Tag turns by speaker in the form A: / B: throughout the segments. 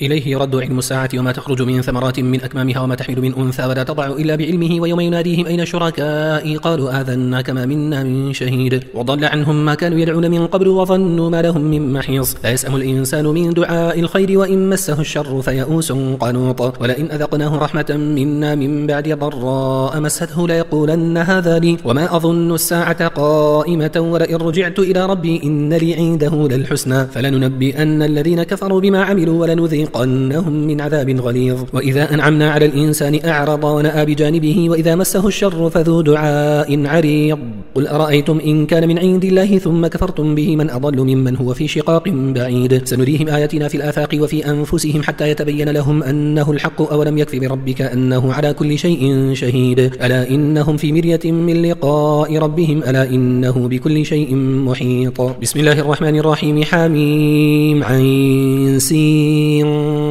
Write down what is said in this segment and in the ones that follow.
A: إليه يرد علم الساعة وما تخرج من ثمرات من أكمامها وما تحمل من أنثى ولا تضع إلا بعلمه ويوم يناديهم أين شركائي قالوا آذناك ما منا من شهيد وضل عنهم ما كانوا يدعون من قبل وظنوا ما لهم من محيص لا يسأم الإنسان من دعاء الخير وإن مسه الشر فيئوس قنوط ولئن أذقناه رحمة منا من بعد ضراء مسته ليقولن هذا لي وما أظن الساعة قائمة ولئن رجعت إلى ربي إن لي عنده للحسنى فلننبئن الذين كفروا بما عملوا ولنذيقنهم من عذاب غليظ وإذا أنعمنا على الإنسان أعرض ونأى بجانبه وإذا مسه الشر فذو دعاء عريض قل أرأيتم إن كان من عند الله ثم كفرتم به من أضل ممن هو في شقاق بعيد سنريهم آياتنا في الآفاق وفي أنفسهم حتى يتبين لهم أنه الحق أولم يكف بربك أنه على كل شيء شهيد ألا إنهم في مرية من لقاء ربهم ألا إنه بكل شيء محيط بسم الله الرحمن الرحيم حميم عين سين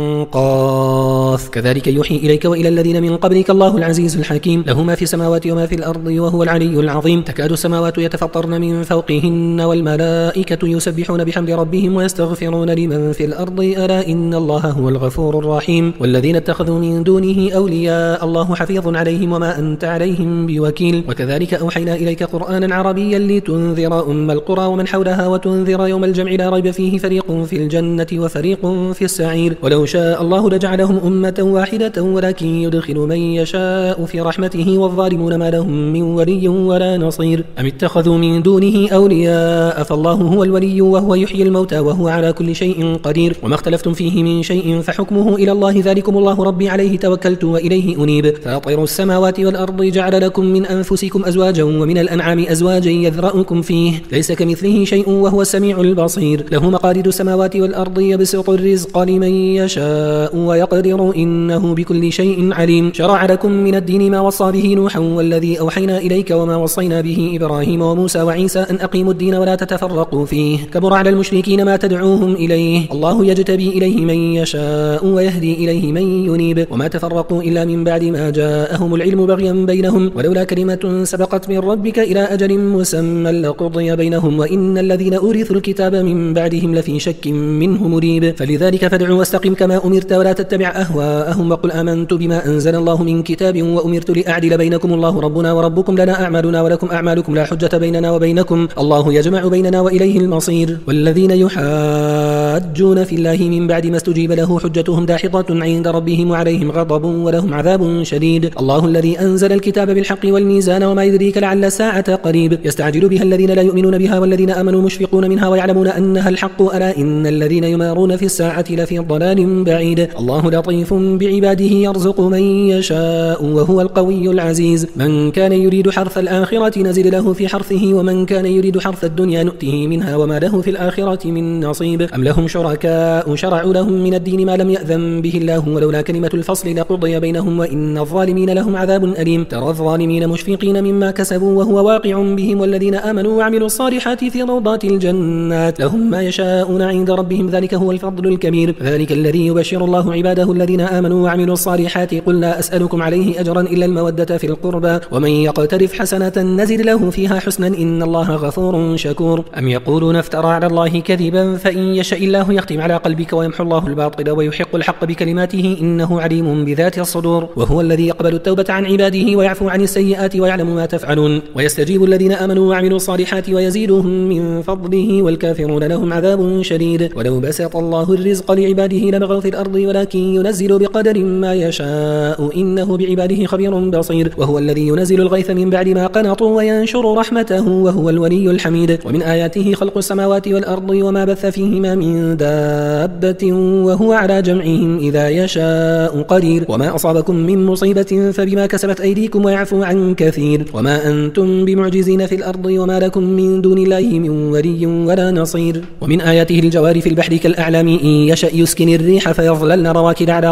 A: قاف كذلك يوحي إليك وإلى الذين من قبلك الله العزيز الحكيم له ما في السماوات وما في الأرض وهو العلي العظيم تكاد السماوات يتفطرن من فوقهن والملائكة يسبحون بحمد ربهم ويستغفرون لمن في الأرض ألا إن الله هو الغفور الرحيم والذين اتخذوا من دونه أولياء الله حفيظ عليهم وما أنت عليهم بوكيل وكذلك أوحينا إليك قرآنا عربيا لتنذر أم القرى ومن حولها وتنذر يوم الجمع لا ريب فيه فريق في الجنة وفريق في السعير ولو شاء الله لجعلهم أمة واحدة ولكن يدخل من يشاء في رحمته والظالمون ما لهم من ولي ولا نصير أم اتخذوا من دونه أولياء فالله هو الولي وهو يحيي الموتى وهو على كل شيء قدير وما اختلفتم فيه من شيء فحكمه إلى الله ذلكم الله ربي عليه توكلت وإليه أنيب فاطر السماوات والأرض جعل لكم من أنفسكم أزواجا ومن الأنعام أزواجا يذرأكم فيه ليس كمثله شيء وهو السميع البصير له مقاليد السماوات والأرض يبسط الرزق لمن يشاء ويقدر إنه بكل شيء عليم شرع لكم من الدين ما وصى به نوحا والذي أوحينا إليك وما وصينا به إبراهيم وموسى وعيسى أن أقيموا الدين ولا تتفرقوا فيه كبر على المشركين ما تدعوهم إليه الله يجتبي إليه من يشاء ويهدي إليه من ينيب وما تفرقوا إلا من بعد ما جاءهم العلم بغيا بينهم ولولا كلمة سبقت من ربك إلى أجل مسمى لقضي بينهم وإن الذين أورثوا الكتاب من بعدهم لفي شك منه مريب فلذلك فادع واستقم كما أمرت ولا تتبع أهواءهم وقل آمنت بما أنزل الله من كتاب وأمرت لأعدل بينكم الله ربنا وربكم لنا أعمالنا ولكم أعمالكم لا حجة بيننا وبينكم الله يجمع بيننا وإليه المصير والذين يحاجون في الله من بعد ما استجيب له حجتهم داحضة عند ربهم وعليهم غضب ولهم عذاب شديد الله الذي أنزل الكتاب بالحق والميزان وما يدريك لعل الساعة قريب يستعجل بها الذين لا يؤمنون بها والذين آمنوا مشفقون منها ويعلمون أنها الحق ألا إن الذين يمارون في الساعة لفي ضلال بعيد الله لطيف بعباده يرزق من يشاء وهو القوي العزيز من كان يريد حرث الآخرة نزل له في حرثه ومن كان يريد حرث الدنيا نؤته منها وما له في الآخرة من نصيب أم لهم شركاء شرعوا لهم من الدين ما لم يأذن به الله ولولا كلمة الفصل لقضي بينهم وإن الظالمين لهم عذاب أليم ترى الظالمين مشفقين مما كسبوا وهو واقع بهم والذين آمنوا وعملوا الصالحات في روضات الجنات لهم ما يشاءون عند ربهم ذلك هو الفضل الكبير ذلك الذي يبشر الله عباده الذين آمنوا وعملوا الصالحات قل لا أسألكم عليه أجرا إلا المودة في القربى ومن يقترف حسنة نزد له فيها حسنا إن الله غفور شكور أم يقولون افترى على الله كذبا فإن يشاء الله يختم على قلبك ويمحو الله الباطل ويحق الحق بكلماته إنه عليم بذات الصدور وهو الذي يقبل التوبة عن عباده ويعفو عن السيئات ويعلم ما تفعلون ويستجيب الذين آمنوا وعملوا الصالحات ويزيدهم من فضله والكافرون لهم عذاب شديد ولو بسط الله الرزق لعباده لبغوا في الأرض ولكن ينزل بقدر ما يشاء إنه بعباده خبير بصير وهو الذي ينزل الغيث من بعد ما قنطوا وينشر رحمته وهو الولي الحميد ومن آياته خلق السماوات والأرض وما بث فيهما من دابة وهو على جمعهم إذا يشاء قدير وما أصابكم من مصيبة فبما كسبت أيديكم ويعفو عن كثير وما أنتم بمعجزين في الأرض وما لكم من دون الله من ولي ولا نصير ومن آياته الجوار في البحر كالأعلام إن يشأ يسكن الريح فيظللن رواكد على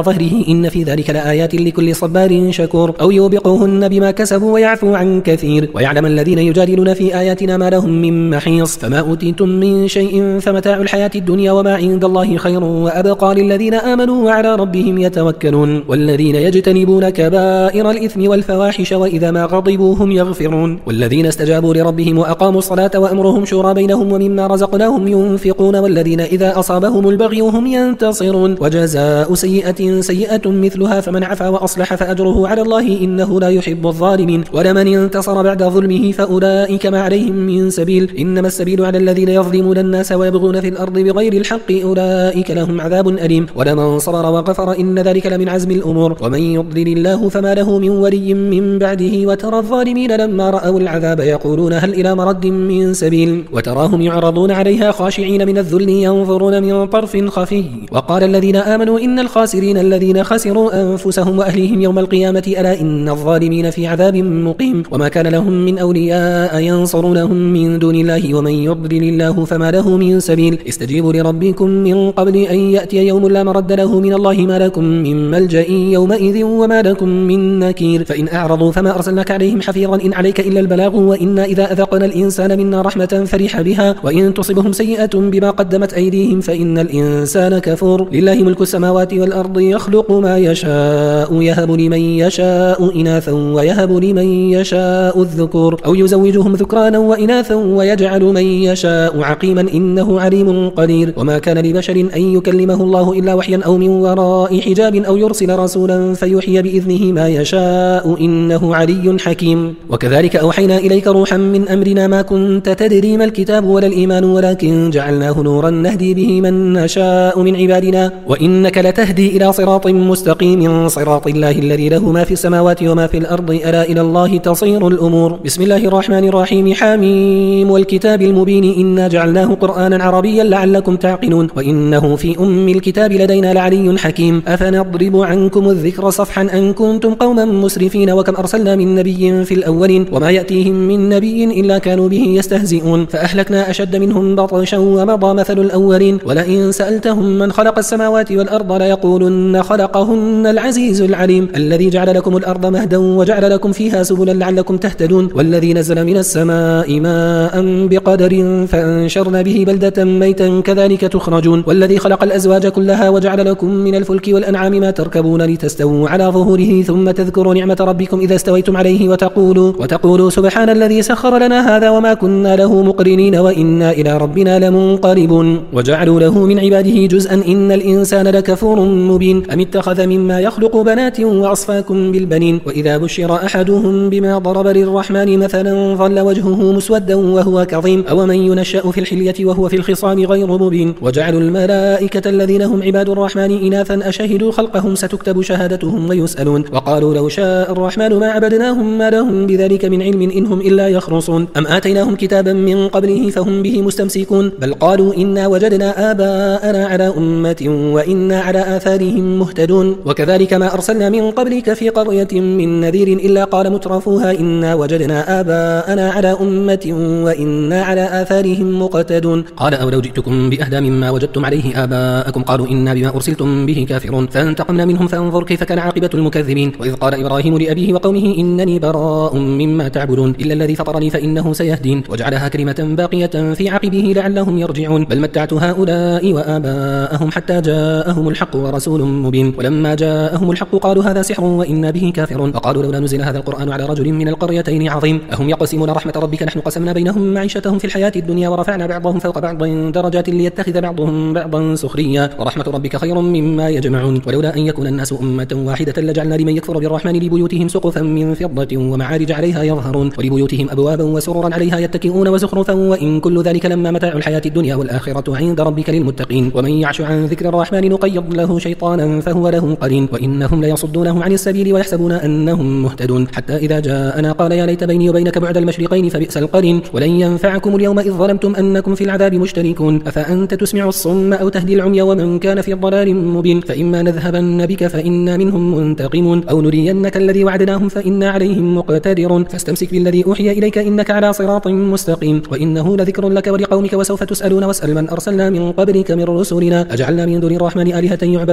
A: ظهره إن في ذلك لآيات لكل صبار شكور أو يوبقهن بما كسبوا ويعفو عن كثير ويعلم الذين يجادلون في آياتنا ما لهم من محيص فما أوتيتم من شيء فمتاع الحياة الدنيا وما عند الله خير وأبقى للذين آمنوا وعلى ربهم يتوكلون والذين يجتنبون كبائر الإثم والفواحش وإذا ما غضبوا هم يغفرون والذين استجابوا لربهم وأقاموا الصلاة وأمرهم شورى بينهم ومما رزقناهم ينفقون والذين إذا أصابهم البغي هم ينتصرون وجزاء سيئة سيئة مثلها فمن عفا وأصلح فأجره على الله إنه لا يحب الظالمين ولمن انتصر بعد ظلمه فأولئك ما عليهم من سبيل إنما السبيل على الذين يظلمون الناس ويبغون في الأرض بغير الحق أولئك لهم عذاب أليم ولمن صبر وغفر إن ذلك لمن عزم الأمور ومن يضلل الله فما له من ولي من بعده وترى الظالمين لما رأوا العذاب يقولون هل إلى مرد من سبيل وتراهم يعرضون عليها خاشعين من الذل ينظرون من طرف خفي وقال الذين آمنوا إن الخاسرين الذين خسروا أنفسهم وأهليهم يوم القيامة ألا إن الظالمين في عذاب مقيم وما كان لهم من أولياء ينصرونهم من دون الله ومن يضلل الله فما له من سبيل استجيبوا لربكم من قبل أن يأتي يوم لا مرد له من الله ما لكم من ملجأ يومئذ وما لكم من نكير فإن أعرضوا فما أرسلناك عليهم حفيظا إن عليك إلا البلاغ وإنا إذا أذقنا الإنسان منا رحمة فرح بها وإن تصبهم سيئة بما قدمت أيديهم فإن الإنسان كفور لله ملك السماوات والأرض يخلق ما يشاء يهب لمن يشاء إناثا ويهب لمن يشاء الذكور أو يزوجهم ذكرانا وإناثا ويجعل من يشاء عقيما إنه عليم قدير وما كان لبشر أن يكلمه الله إلا وحيا أو من وراء حجاب أو يرسل رسولا فيحيي بإذنه ما يشاء إنه علي حكيم وكذلك أوحينا إليك روحا من أمرنا ما كنت تدري ما الكتاب ولا الإيمان ولكن جعلناه نورا نهدي به من نشاء من عبادنا وإنك لتهدي إلى صراط مستقيم صراط الله الذي له ما في السماوات وما في الأرض ألا إلى الله تصير الأمور بسم الله الرحمن الرحيم حميم والكتاب المبين إنا جعلناه قرآنا عربيا لعلكم تعقلون وإنه في أم الكتاب لدينا لعلي حكيم أفنضرب عنكم الذكر صفحا أن كنتم قوما مسرفين وكم أرسلنا من نبي في الأولين وما يأتيهم من نبي إلا كانوا به يستهزئون فأهلكنا أشد منهم بطشا ومضى مثل الأولين ولئن سألتهم من خلق السماوات والأرض ليقولن خلقهن العزيز العليم الذي جعل لكم الأرض مهدا وجعل لكم فيها سبلا لعلكم تهتدون والذي نزل من السماء ماء بقدر فأنشرنا به بلدة ميتا كذلك تخرجون والذي خلق الأزواج كلها وجعل لكم من الفلك والأنعام ما تركبون لتستووا على ظهوره ثم تذكروا نعمة ربكم إذا استويتم عليه وتقولوا سبحان الذي سخر لنا هذا وما كنا له مقرنين وإنا إلى ربنا لمنقلبون وجعلوا له من عباده جزءا إن الإنسان لكفور مبين أم اتخذ مما يخلق بنات وأصفاكم بالبنين وإذا بشر أحدهم بما ضرب للرحمن مثلا ظل وجهه مسودا وهو كظيم أومن ينشأ في الحلية وهو في الخصام غير مبين وجعلوا الملائكة الذين هم عباد الرحمن إناثا أشهدوا خلقهم ستكتب شهادتهم ويسألون وقالوا لو شاء الرحمن ما عبدناهم ما لهم بذلك من علم إنهم إلا يخرصون أم آتيناهم كتابا من قبله فهم به مستمسكون بل قالوا إنا وجدنا آباءنا على أمة وإنا على آثارهم مهتدون وكذلك ما أرسلنا من قبلك في قرية من نذير إلا قال مترفوها إنا وجدنا آباءنا على أمة وإنا على آثارهم مقتدون قال أولو جئتكم بأهدى مما وجدتم عليه آباءكم قالوا إنا بما أرسلتم به كافرون فانتقمنا منهم فانظر كيف كان عاقبة المكذبين وإذ قال إبراهيم لأبيه وقومه إنني براء مما تعبدون إلا الذي فطرني فإنه سيهدين وجعلها كلمة باقية في عقبه لعلهم يرجعون بل متعت هؤلاء وآباءهم حتى جاءهم الحق ورسول مبين ولما جاءهم الحق قالوا هذا سحر وإنا به كافرون وقالوا لولا نزل هذا القرآن على رجل من القريتين عظيم أهم يقسمون رحمة ربك نحن قسمنا بينهم معيشتهم في الحياة الدنيا ورفعنا بعضهم فوق بعض درجات ليتخذ بعضهم بعضا سخريا ورحمة ربك خير مما يجمعون ولولا أن يكون الناس أمة واحدة لجعلنا لمن يكفر بالرحمن لبيوتهم سقفا من فضة ومعارج عليها يظهرون ولبيوتهم أبوابا وسررا عليها يتكئون وزخرفا وإن كل ذلك لما متاع الحياة الدنيا والآخرة عند ربك للمتقين ومن يعش عن ذكر الرحمن نقيض له شيطانا فهو له قرين وإنهم ليصدونه عن السبيل ويحسبون أنهم مهتدون حتى إذا جاءنا قال يا ليت بيني وبينك بعد المشرقين فبئس القرين ولن ينفعكم اليوم إذ ظلمتم أنكم في العذاب مشتركون أفأنت تسمع الصم أو تهدي العمي ومن كان في ضلال مبين فإما نذهبن بك فإنا منهم منتقمون أو نرينك الذي وعدناهم فإنا عليهم مقتدرون فاستمسك بالذي أوحي إليك إنك على صراط مستقيم وإنه لذكر لك ولقومك وسوف تسألون واسأل من أرسلنا من قبلك من رسلنا أجعلنا من دون الرحمن آلهة يعبدون ولقد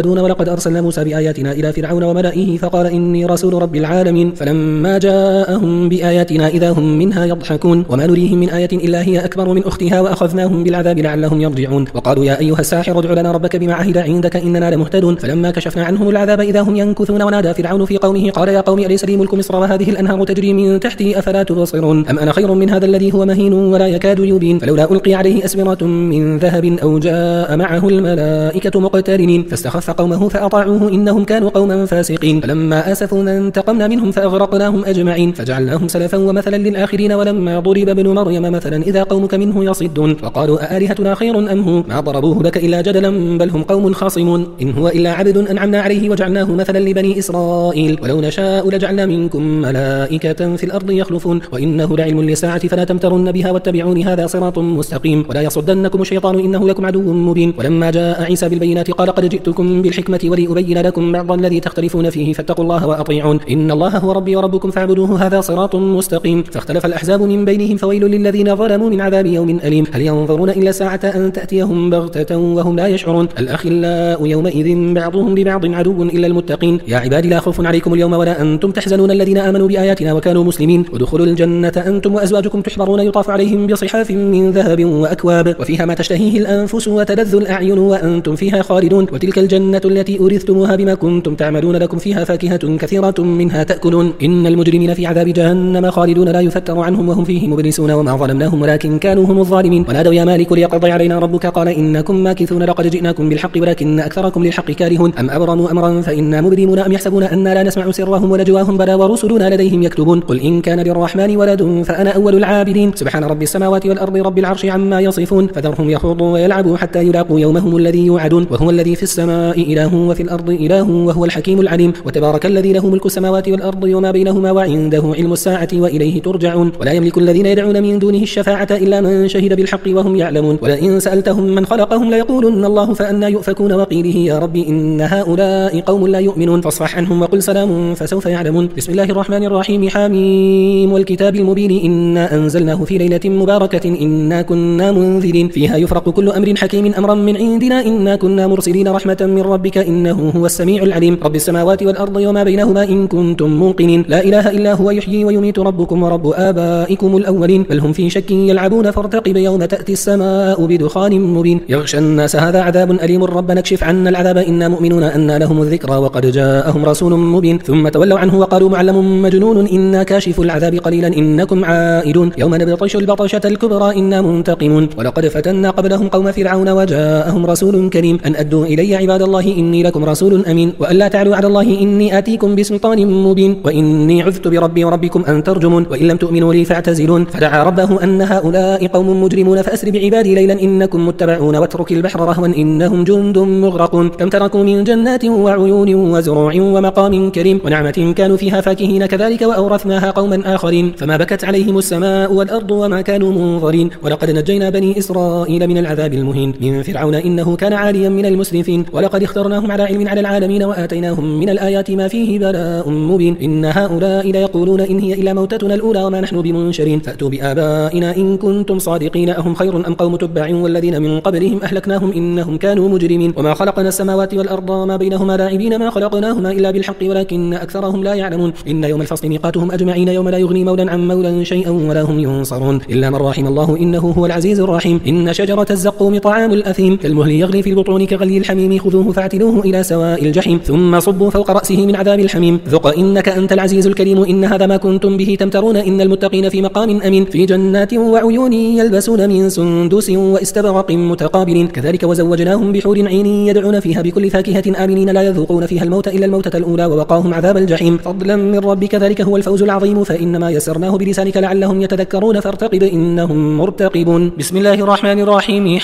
A: ولقد أرسلنا موسى بآياتنا إلى فرعون وملئه فقال إني رسول رب العالمين فلما جاءهم بآياتنا إذا هم منها يضحكون وما نريهم من آية إلا هي أكبر من أختها وأخذناهم بالعذاب لعلهم يرجعون وقالوا يا أيها الساحر ادع لنا ربك بما عهد عندك إننا لمهتدون فلما كشفنا عنهم العذاب إذا هم ينكثون ونادى فرعون في قومه قال يا قوم أليس لي ملك مصر وهذه الأنهار تجري من تحتي أفلا تبصرون أم أنا خير من هذا الذي هو مهين ولا يكاد يبين فلولا ألقي عليه أسورة من ذهب أو جاء معه الملائكة مقترنين فاستخف قومه فأطاعوه إنهم كانوا قوما فاسقين فلما آسفونا انتقمنا منهم فأغرقناهم أجمعين فجعلناهم سلفا ومثلا للآخرين ولما ضرب ابن مريم مثلا إذا قومك منه يصدون فقالوا أآلهتنا خير أم هو ما ضربوه لك إلا جدلا بل هم قوم خاصمون إن هو إلا عبد أنعمنا عليه وجعلناه مثلا لبني إسرائيل ولو نشاء لجعلنا منكم ملائكة في الأرض يخلفون وإنه لعلم للساعة فلا تمترن بها واتبعون هذا صراط مستقيم ولا يصدنكم الشيطان إنه لكم عدو مبين ولما جاء عيسى بالبينات قال قد جئتكم بالحكمة ولأبين لكم بعض الذي تختلفون فيه فاتقوا الله وأطيعون إن الله هو ربي وربكم فاعبدوه هذا صراط مستقيم فاختلف الأحزاب من بينهم فويل للذين ظلموا من عذاب يوم أليم هل ينظرون إلا ساعة أن تأتيهم بغتة وهم لا يشعرون الأخلاء يومئذ بعضهم لبعض عدو إلا المتقين يا عبادي لا خوف عليكم اليوم ولا أنتم تحزنون الذين آمنوا بآياتنا وكانوا مسلمين ودخلوا الجنة أنتم وأزواجكم تحبرون يطاف عليهم بصحاف من ذهب وأكواب وفيها ما تشتهيه الأنفس وتلذ الأعين وأنتم فيها خالدون وتلك الجنة التي أورثتموها بما كنتم تعملون لكم فيها فاكهة كثيرة منها تأكلون إن المجرمين في عذاب جهنم خالدون لا يفتر عنهم وهم فيه مبلسون وما ظلمناهم ولكن كانوا هم الظالمين ونادوا يا مالك ليقضي علينا ربك قال إنكم ماكثون لقد جئناكم بالحق ولكن أكثركم للحق كارهون أم أبرموا أمرا فإنا مبرمون أم يحسبون أننا لا نسمع سرهم ونجواهم بلى ورسلنا لديهم يكتبون قل إن كان للرحمن ولد فأنا أول العابدين سبحان رب السماوات والأرض رب العرش عما يصفون فذرهم يخوضوا ويلعبوا حتى يلاقوا يومهم الذي يوعدون وهو الذي في السماء إله وفي الأرض إله وهو الحكيم العليم وتبارك الذي له ملك السماوات والأرض وما بينهما وعنده علم الساعة وإليه ترجعون ولا يملك الذين يدعون من دونه الشفاعة إلا من شهد بالحق وهم يعلمون ولئن سألتهم من خلقهم ليقولن الله فأنى يؤفكون وقيله يا رب إن هؤلاء قوم لا يؤمنون فاصفح عنهم وقل سلام فسوف يعلمون بسم الله الرحمن الرحيم حميم والكتاب المبين إنا أنزلناه في ليلة مباركة إنا كنا منذرين فيها يفرق كل أمر حكيم أمرا من عندنا إنا كنا مرسلين رحمة من ربك إنه هو السميع العليم رب السماوات والأرض وما بينهما إن كنتم موقنين لا إله إلا هو يحيي ويميت ربكم ورب آبائكم الأولين بل هم في شك يلعبون فارتقب يوم تأتي السماء بدخان مبين يغشى الناس هذا عذاب أليم ربنا اكشف عنا العذاب إنا مؤمنون أن لهم الذكرى وقد جاءهم رسول مبين ثم تولوا عنه وقالوا معلم مجنون إنا كاشف العذاب قليلا إنكم عائدون يوم نبطش البطشة الكبرى إنا منتقمون ولقد فتنا قبلهم قوم فرعون وجاءهم رسول كريم أن أدوا إلي عباد الله إني لكم رسول أمين وألا تعلوا على الله إني آتيكم بسلطان مبين وإني عذت بربي وربكم أن ترجمون وإن لم تؤمنوا لي فاعتزلون فدعا ربه أن هؤلاء قوم مجرمون فأسر بعبادي ليلا إنكم متبعون واترك البحر رهوا إنهم جند مغرقون كم تركوا من جنات وعيون وزروع ومقام كريم ونعمة كانوا فيها فاكهين كذلك وأورثناها قوما آخرين فما بكت عليهم السماء والأرض وما كانوا منظرين ولقد نجينا بني إسرائيل من العذاب المهين من فرعون إنه كان عاليا من المسرفين ولقد اخترناهم على علم على العالمين وآتيناهم من الآيات ما فيه بلاء مبين إن هؤلاء ليقولون إن هي إلا موتتنا الأولى وما نحن بمنشرين فأتوا بآبائنا إن كنتم صادقين أهم خير أم قوم تبع والذين من قبلهم أهلكناهم إنهم كانوا مجرمين وما خلقنا السماوات والأرض وما بينهما لاعبين ما خلقناهما إلا بالحق ولكن أكثرهم لا يعلمون إن يوم الفصل ميقاتهم أجمعين يوم لا يغني مولا عن مولا شيئا ولا هم ينصرون إلا من رحم الله إنه هو العزيز الرحيم إن شجرة الزقوم طعام الأثيم كالمهل يغلي في البطون كغلي الحميم خذوه فاعتلوه إلى سواء الجحيم ثم صبوا فوق رأسه من عذاب الحميم ذق إنك أنت العزيز الكريم إن هذا ما كنتم به تمترون إن المتقين في مقام أمين في جنات وعيون يلبسون من سندس واستبرق متقابلين كذلك وزوجناهم بحور عين يدعون فيها بكل فاكهة آمنين لا يذوقون فيها الموت إلا الموتة الأولى ووقاهم عذاب الجحيم فضلا من ربك ذلك هو الفوز العظيم فإنما يسرناه بلسانك لعلهم يتذكرون فارتقب إنهم مرتقبون بسم الله الرحمن الرحيم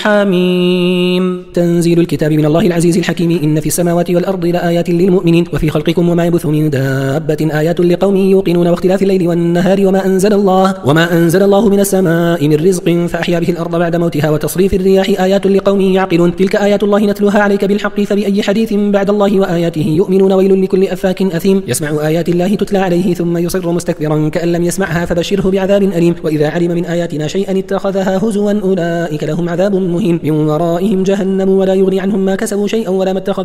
A: حميم تنزيل الكتاب من الله العزيز الحكيم إن في السماوات والأرض لآيات للمؤمنين وفي خلقكم وما يبث من دابة آيات لقوم يوقنون واختلاف الليل والنهار وما أنزل الله من السماء من رزق فأحيا به الأرض بعد موتها وتصريف الرياح آيات لقوم يعقلون تلك آيات الله نتلوها عليك بالحق فبأي حديث بعد الله وآياته يؤمنون ويل لكل أفاك أثيم يسمع آيات الله تتلى عليه ثم يصر مستكبرا كأن لم يسمعها فبشره بعذاب أليم وإذا علم من آياتنا شيئا اتخذها هزوا أولئك لهم عذاب مهين من ورائهم جهنم ولا يغني عنهم ما كسبوا شيئا ولا ما اتخذوا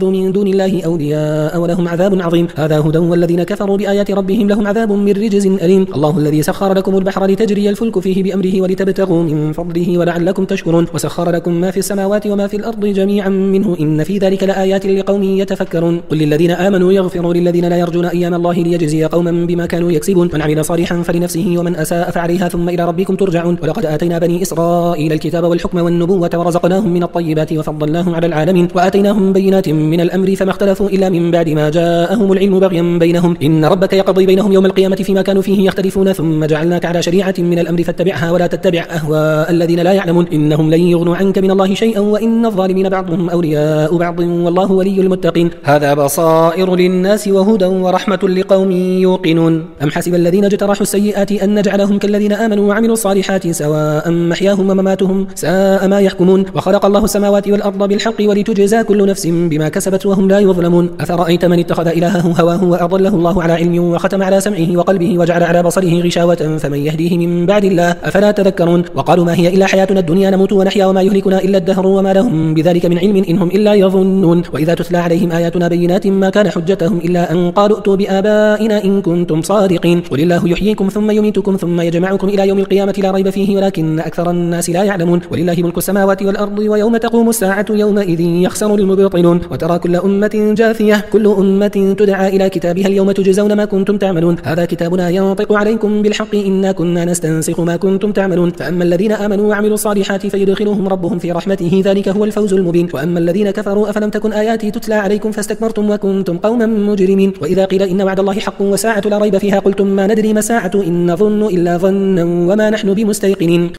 A: اتخذوا من دون الله أولياء ولهم عذاب عظيم. هذا هدى والذين كفروا بآيات ربهم لهم عذاب من رجز أليم. الله الذي سخر لكم البحر لتجري الفلك فيه بأمره ولتبتغوا من فضله ولعلكم تشكرون وسخر لكم ما في السماوات وما في الأرض جميعا منه إن في ذلك لآيات لقوم يتفكرون. قل للذين آمنوا يغفروا للذين لا يرجون أيام الله ليجزي قوما بما كانوا يكسبون من عمل صالحا فلنفسه ومن أساء فعليها ثم إلى ربكم ترجعون. ولقد آتينا بني إسرائيل الكتاب والحكم والنبوة ورزقناهم من الطيبات وفضلناهم على العالمين وآتيناهم بينات من الأمر فما اختلفوا إلا من بعد ما جاءهم العلم بغيا بينهم إن ربك يقضي بينهم يوم القيامة فيما كانوا فيه يختلفون ثم جعلناك على شريعة من الأمر فاتبعها ولا تتبع أهواء الذين لا يعلمون إنهم لن يغنوا عنك من الله شيئا وإن الظالمين بعضهم أولياء بعض والله ولي المتقين. هذا بصائر للناس وهدى ورحمة لقوم يوقنون. أم حسب الذين اجترحوا السيئات أن نجعلهم كالذين آمنوا وعملوا الصالحات سواء محياهم ومماتهم ساء ما يحكمون. وخلق الله السماوات والأرض بالحق ولتجزى كل نفس بما كسبت وهم لا يظلمون. أفرأيت من اتخذ إلهه هواه وأضله الله على علم وختم على سمعه وقلبه وجعل على بصره غشاوة فمن يهديه من بعد الله أفلا تذكرون. وقالوا ما هي إلا حياتنا الدنيا نموت ونحيا وما يهلكنا إلا الدهر وما لهم بذلك من علم إنهم إلا يظنون. وإذا تتلى عليهم آياتنا بينات ما كان حجتهم إلا أن قالوا ائتوا بآبائنا إن كنتم صادقين. قل الله يحييكم ثم يميتكم ثم يجمعكم إلى يوم القيامة لا ريب فيه ولكن أكثر الناس لا يعلمون. ولله ملك السماوات والأرض ويوم تقوم الساعة يومئذ يخسر المبطلون. وترى كل أمة جاثية كل أمة تدعى إلى كتابها اليوم تجزون ما كنتم تعملون. هذا كتابنا ينطق عليكم بالحق إنا كنا نستنسخ ما كنتم تعملون. فأما الذين آمنوا وعملوا الصالحات فيدخلهم ربهم في رحمته ذلك هو الفوز المبين. وأما الذين كفروا أفلم تكن آياتي تتلى عليكم فاستكبرتم وكنتم قوما مجرمين. وإذا قيل إن وعد الله حق وساعة لا ريب فيها قلتم ما ندري ما ساعة إن نظن إلا ظنا وما نحن بمستيقنين.